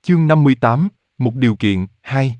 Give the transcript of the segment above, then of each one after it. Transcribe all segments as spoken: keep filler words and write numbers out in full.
Chương năm mươi tám, một điều kiện, hai.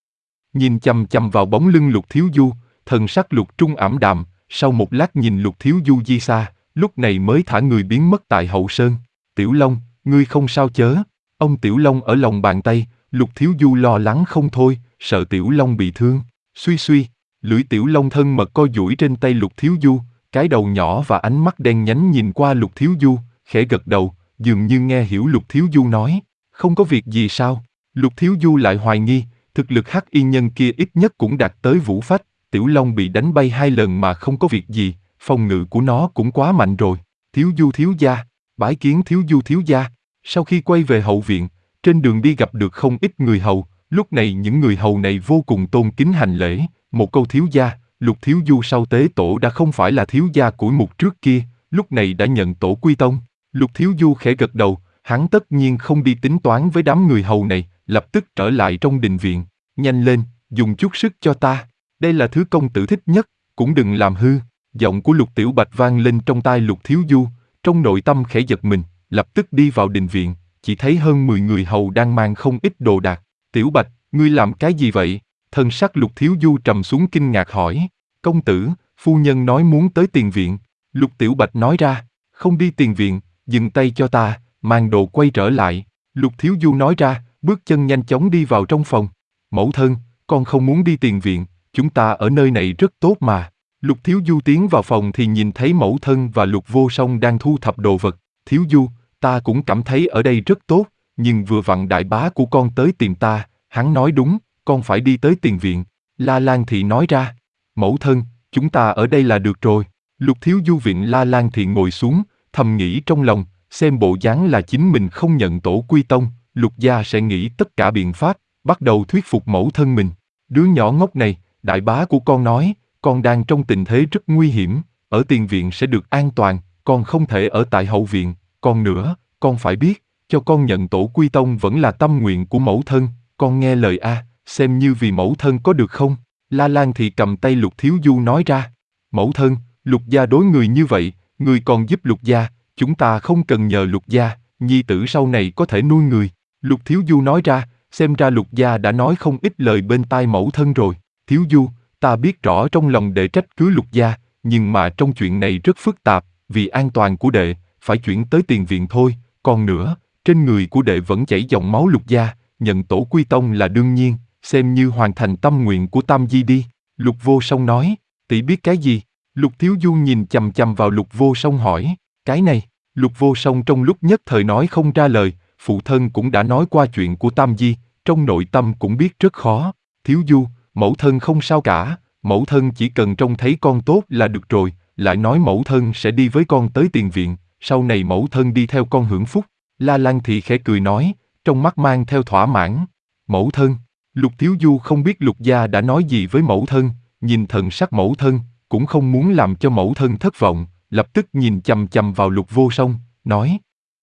Nhìn chằm chằm vào bóng lưng Lục Thiếu Du, thần sắc Lục Trung ảm đạm, sau một lát nhìn Lục Thiếu Du di xa, lúc này mới thả người biến mất tại hậu sơn. Tiểu Long, ngươi không sao chớ? Ông Tiểu Long ở lòng bàn tay, Lục Thiếu Du lo lắng không thôi, sợ Tiểu Long bị thương. Suy suy, lưỡi Tiểu Long thân mật co duỗi trên tay Lục Thiếu Du, cái đầu nhỏ và ánh mắt đen nhánh nhìn qua Lục Thiếu Du, khẽ gật đầu, dường như nghe hiểu Lục Thiếu Du nói. Không có việc gì sao? Lục Thiếu Du lại hoài nghi, thực lực hắc y nhân kia ít nhất cũng đạt tới vũ phách, Tiểu Long bị đánh bay hai lần mà không có việc gì, phòng ngự của nó cũng quá mạnh rồi. Thiếu Du thiếu gia, bái kiến Thiếu Du thiếu gia. Sau khi quay về hậu viện, trên đường đi gặp được không ít người hầu, lúc này những người hầu này vô cùng tôn kính hành lễ, một câu thiếu gia, Lục Thiếu Du sau tế tổ đã không phải là thiếu gia của mục trước kia, lúc này đã nhận tổ quy tông. Lục Thiếu Du khẽ gật đầu, hắn tất nhiên không đi tính toán với đám người hầu này, lập tức trở lại trong đình viện. Nhanh lên, dùng chút sức cho ta, đây là thứ công tử thích nhất, cũng đừng làm hư. Giọng của Lục Tiểu Bạch vang lên trong tai Lục Thiếu Du, trong nội tâm khẽ giật mình, lập tức đi vào đình viện, chỉ thấy hơn mười người hầu đang mang không ít đồ đạc. Tiểu Bạch, ngươi làm cái gì vậy? Thân sắc Lục Thiếu Du trầm xuống kinh ngạc hỏi. Công tử, phu nhân nói muốn tới tiền viện. Lục Tiểu Bạch nói ra, không đi tiền viện, dừng tay cho ta, mang đồ quay trở lại. Lục Thiếu Du nói ra, bước chân nhanh chóng đi vào trong phòng. Mẫu thân, con không muốn đi tiền viện, chúng ta ở nơi này rất tốt mà. Lục Thiếu Du tiến vào phòng thì nhìn thấy mẫu thân và Lục Vô Song đang thu thập đồ vật. Thiếu Du, ta cũng cảm thấy ở đây rất tốt, nhưng vừa vặn đại bá của con tới tìm ta, hắn nói đúng, con phải đi tới tiền viện. La Lan Thị nói ra, mẫu thân, chúng ta ở đây là được rồi. Lục Thiếu Du viện La Lan Thị ngồi xuống, thầm nghĩ trong lòng, xem bộ dáng là chính mình không nhận tổ quy tông, Lục gia sẽ nghĩ tất cả biện pháp, bắt đầu thuyết phục mẫu thân mình. Đứa nhỏ ngốc này, đại bá của con nói, con đang trong tình thế rất nguy hiểm, ở tiền viện sẽ được an toàn, con không thể ở tại hậu viện, còn nữa, con phải biết, cho con nhận tổ quy tông vẫn là tâm nguyện của mẫu thân, con nghe lời a, xem như vì mẫu thân có được không? La Lan Thị cầm tay Lục Thiếu Du nói ra, mẫu thân, Lục gia đối người như vậy, người còn giúp Lục gia, chúng ta không cần nhờ Lục gia, nhi tử sau này có thể nuôi người. Lục Thiếu Du nói ra, xem ra Lục gia đã nói không ít lời bên tai mẫu thân rồi. Thiếu Du, ta biết rõ trong lòng đệ trách cứ Lục gia, nhưng mà trong chuyện này rất phức tạp, vì an toàn của đệ, phải chuyển tới tiền viện thôi. Còn nữa, trên người của đệ vẫn chảy dòng máu Lục gia, nhận tổ quy tông là đương nhiên, xem như hoàn thành tâm nguyện của Tam Di đi. Lục Vô Song nói, tỷ biết cái gì? Lục Thiếu Du nhìn chằm chằm vào Lục Vô Song hỏi, cái này. Lục Vô Song trong lúc nhất thời nói không ra lời, phụ thân cũng đã nói qua chuyện của Tam Di, trong nội tâm cũng biết rất khó. Thiếu Du, mẫu thân không sao cả, mẫu thân chỉ cần trông thấy con tốt là được rồi, lại nói mẫu thân sẽ đi với con tới tiền viện, sau này mẫu thân đi theo con hưởng phúc. La Lan Thị khẽ cười nói, trong mắt mang theo thỏa mãn. Mẫu thân, Lục Thiếu Du không biết Lục gia đã nói gì với mẫu thân, nhìn thần sắc mẫu thân, cũng không muốn làm cho mẫu thân thất vọng, lập tức nhìn chằm chằm vào Lục Vô Song, nói.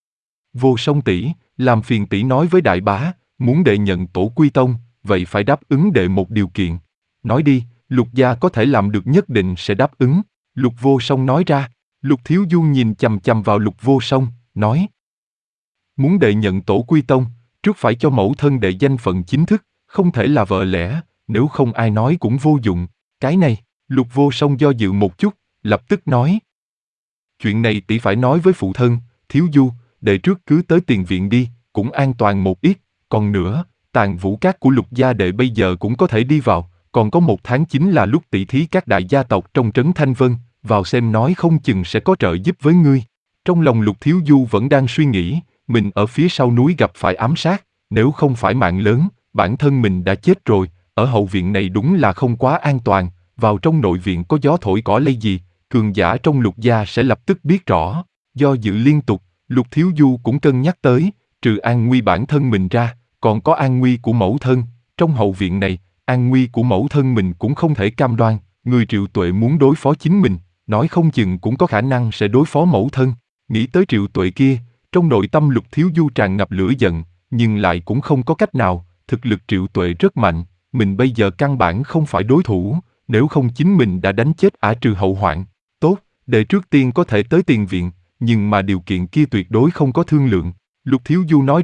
Vô Song tỷ, làm phiền tỷ nói với đại bá, muốn đệ nhận tổ quy tông, vậy phải đáp ứng đệ một điều kiện. Nói đi, Lục gia có thể làm được nhất định sẽ đáp ứng. Lục Vô Song nói ra. Lục Thiếu Du nhìn chằm chằm vào Lục Vô Song, nói. Muốn đệ nhận tổ quy tông, trước phải cho mẫu thân đệ danh phận chính thức, không thể là vợ lẽ, nếu không ai nói cũng vô dụng. Cái này, Lục Vô Song do dự một chút, lập tức nói. Chuyện này tỷ phải nói với phụ thân, Thiếu Du, đệ trước cứ tới tiền viện đi, cũng an toàn một ít, còn nữa, tàn vũ cát của Lục gia đệ bây giờ cũng có thể đi vào, còn có một tháng chính là lúc tỷ thí các đại gia tộc trong trấn Thanh Vân, vào xem nói không chừng sẽ có trợ giúp với ngươi. Trong lòng Lục Thiếu Du vẫn đang suy nghĩ, mình ở phía sau núi gặp phải ám sát, nếu không phải mạng lớn, bản thân mình đã chết rồi, ở hậu viện này đúng là không quá an toàn, vào trong nội viện có gió thổi cỏ lay gì, cường giả trong Lục gia sẽ lập tức biết rõ. Do dự liên tục, Lục Thiếu Du cũng cân nhắc tới, trừ an nguy bản thân mình ra, còn có an nguy của mẫu thân, trong hậu viện này, an nguy của mẫu thân mình cũng không thể cam đoan, người Triệu Tuệ muốn đối phó chính mình, nói không chừng cũng có khả năng sẽ đối phó mẫu thân. Nghĩ tới Triệu Tuệ kia, trong nội tâm Lục Thiếu Du tràn ngập lửa giận, nhưng lại cũng không có cách nào, thực lực Triệu Tuệ rất mạnh, mình bây giờ căn bản không phải đối thủ, nếu không chính mình đã đánh chết ả trừ hậu hoạn. Tốt, để trước tiên có thể tới tiền viện, nhưng mà điều kiện kia tuyệt đối không có thương lượng. Lục Thiếu Du nói ra,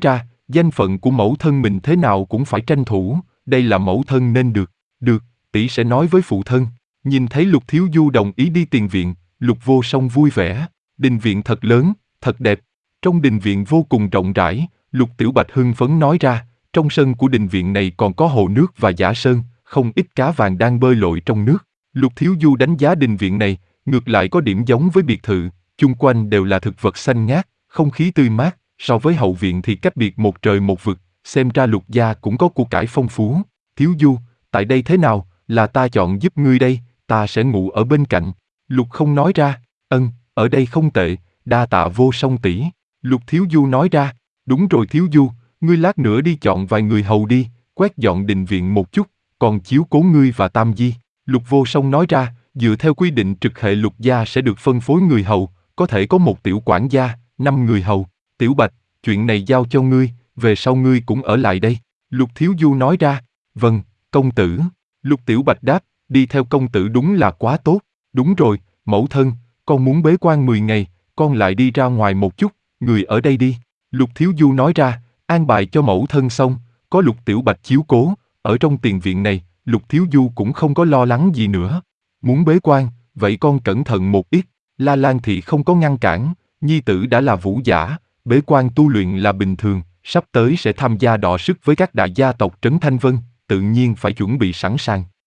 Danh phận của mẫu thân mình thế nào cũng phải tranh thủ, đây là mẫu thân nên được. Được, tỷ sẽ nói với phụ thân. Nhìn thấy Lục Thiếu Du đồng ý đi tiền viện, Lục Vô Song vui vẻ. Đình viện thật lớn, thật đẹp. Trong đình viện vô cùng rộng rãi, Lục Tiểu Bạch hưng phấn nói ra, trong sân của đình viện này còn có hồ nước và giả sơn, không ít cá vàng đang bơi lội trong nước. Lục Thiếu Du đánh giá đình viện này, ngược lại có điểm giống với biệt thự, chung quanh đều là thực vật xanh ngát, không khí tươi mát, so với hậu viện thì cách biệt một trời một vực, xem ra Lục gia cũng có của cải phong phú. Thiếu Du, tại đây thế nào, là ta chọn giúp ngươi đây, ta sẽ ngủ ở bên cạnh. Lục Không nói ra, ân, ở đây không tệ, đa tạ Vô Song tỷ. Lục Thiếu Du nói ra, đúng rồi Thiếu Du, ngươi lát nữa đi chọn vài người hầu đi, quét dọn đình viện một chút, còn chiếu cố ngươi và Tam Di. Lục Vô Song nói ra, dựa theo quy định trực hệ Lục gia sẽ được phân phối người hầu, có thể có một tiểu quản gia, năm người hầu. Tiểu Bạch, chuyện này giao cho ngươi, về sau ngươi cũng ở lại đây. Lục Thiếu Du nói ra, vâng, công tử. Lục Tiểu Bạch đáp, đi theo công tử đúng là quá tốt. Đúng rồi, mẫu thân, con muốn bế quan mười ngày, con lại đi ra ngoài một chút, người ở đây đi. Lục Thiếu Du nói ra, an bài cho mẫu thân xong, có Lục Tiểu Bạch chiếu cố, ở trong tiền viện này, Lục Thiếu Du cũng không có lo lắng gì nữa. Muốn bế quan, vậy con cẩn thận một ít. La Lan Thị không có ngăn cản, nhi tử đã là vũ giả, bế quan tu luyện là bình thường, sắp tới sẽ tham gia đọ sức với các đại gia tộc Trấn Thanh Vân, tự nhiên phải chuẩn bị sẵn sàng.